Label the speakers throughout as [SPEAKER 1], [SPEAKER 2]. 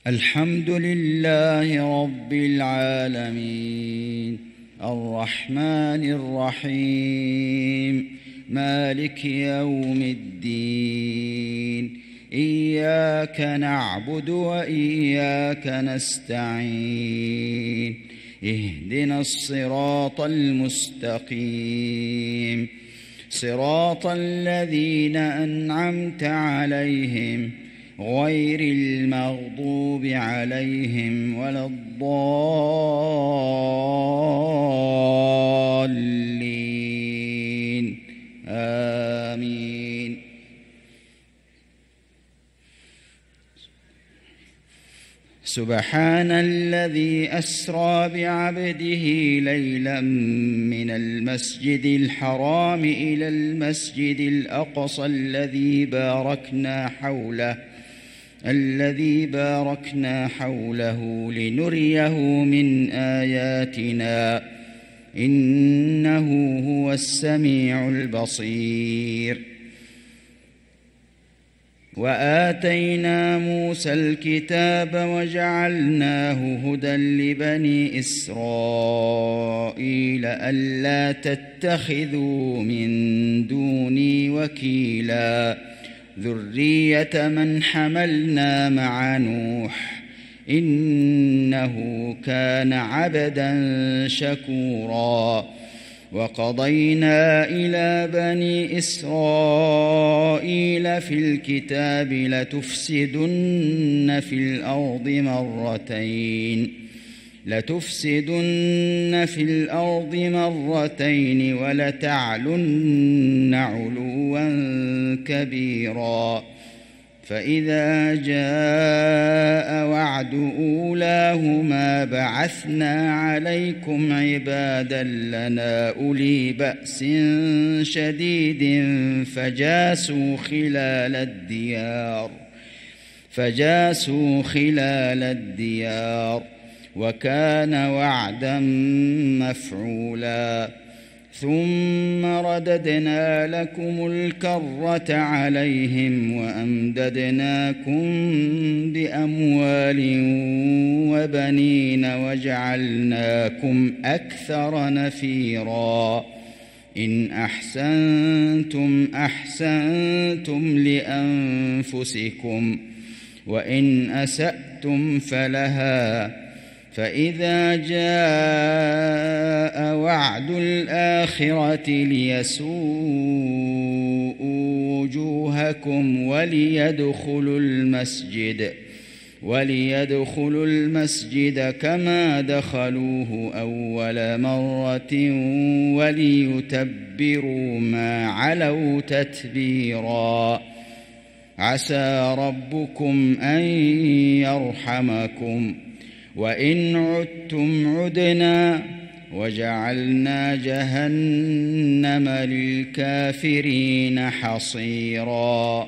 [SPEAKER 1] الحمد لله رب العالمين الرحمن الرحيم مالك يوم الدين إياك نعبد وإياك نستعين اهدنا الصراط المستقيم صراط الذين أنعمت عليهم غير المغضوب عليهم ولا الضالين آمين. سبحان الذي أسرى بعبده ليلا من المسجد الحرام إلى المسجد الأقصى الذي باركنا حوله لنريه من آياتنا إنه هو السميع البصير. وآتينا موسى الكتاب وجعلناه هدى لبني إسرائيل ألا تتخذوا من دوني وكيلا ذرية من حملنا مع نوح إنه كان عبدا شكورا. وقضينا إلى بني إسرائيل في الكتاب لتفسدن في الأرض مرتين ولتعلن علوا كبيرا. فإذا جاء وعد أولاهما بعثنا عليكم عبادا لنا أولي بأس شديد فجاسوا خلال الديار وكان وعدا مفعولا. ثم رددنا لكم الكرة عليهم وأمددناكم بأموال وبنين وجعلناكم أكثر نفيرا. إن أحسنتم أحسنتم لأنفسكم وإن أسأتم فلها. فإذا جاء وعد الآخرة ليسوءوا وجوهكم وليدخلوا المسجد كما دخلوه أول مرة وليتبروا ما علوا تتبيرا. عسى ربكم أن يرحمكم وإن عدتم عدنا وجعلنا جهنم للكافرين حصيرا.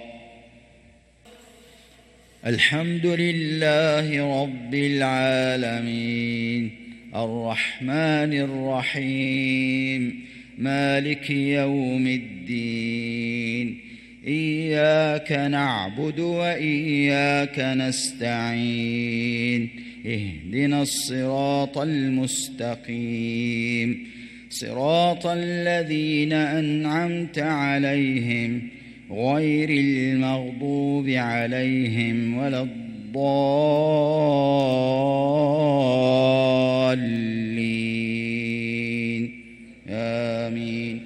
[SPEAKER 1] الحمد لله رب العالمين الرحمن الرحيم مالك يوم الدين إياك نعبد وإياك نستعين اهدنا الصراط المستقيم صراط الذين أنعمت عليهم غير المغضوب عليهم ولا الضالين آمين.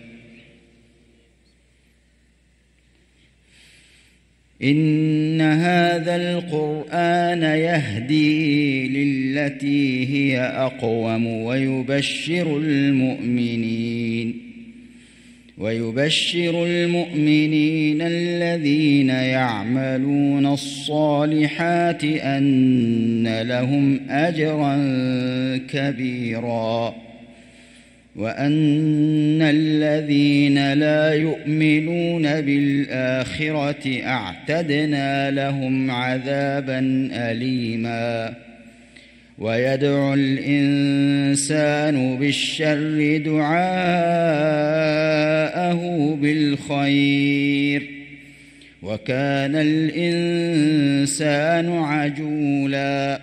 [SPEAKER 1] إن هذا القرآن يهدي للتي هي أقوم ويبشر المؤمنين الذين يعملون الصالحات أن لهم أجرا كبيرا وأن الذين لا يؤمنون بالآخرة أعتدنا لهم عذابا أليما. ويدعو الإنسان بالشر دعاءه بالخير وكان الإنسان عجولا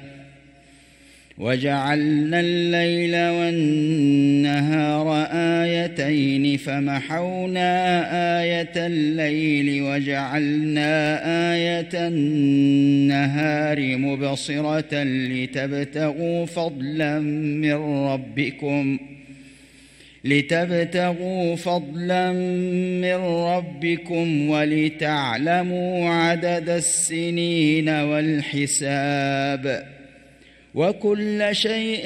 [SPEAKER 1] وجعلنا الليل والنهار آيتين فمحونا آية الليل وجعلنا آية النهار مبصرة لتبتغوا فضلا من ربكم ولتعلموا عدد السنين والحساب وكل شيء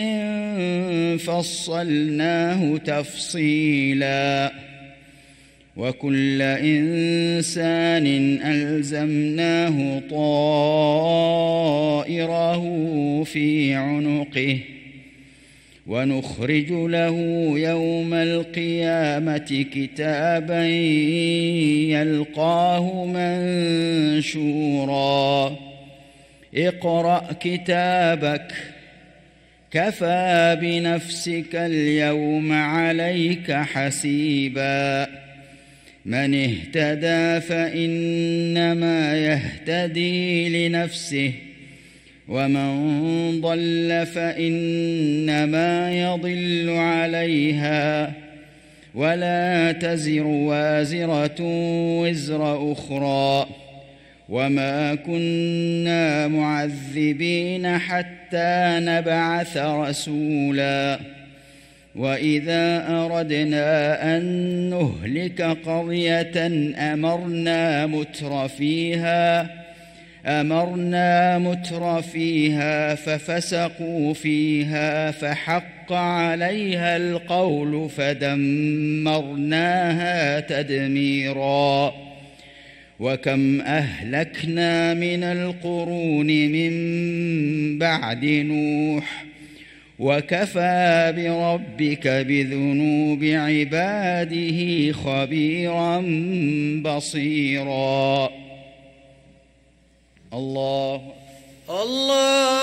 [SPEAKER 1] فصلناه تفصيلا وكل إنسان ألزمناه طائره في عنقه ونخرج له يوم القيامة كتابا يلقاه منشورا اقرأ كتابك كفى بنفسك اليوم عليك حسيبا من اهتدى فإنما يهتدي لنفسه ومن ضل فإنما يضل عليها ولا تزر وازرة وزر أخرى وما كنا معذبين حتى نبعث رسولا وإذا أردنا أن نهلك قرية أمرنا متر فيها ففسقوا فيها فحق عليها القول فدمرناها تدميرا وكم أهلكنا من القرون من بعد نوح وكفى بربك بذنوب عباده خبيرا بصيرا الله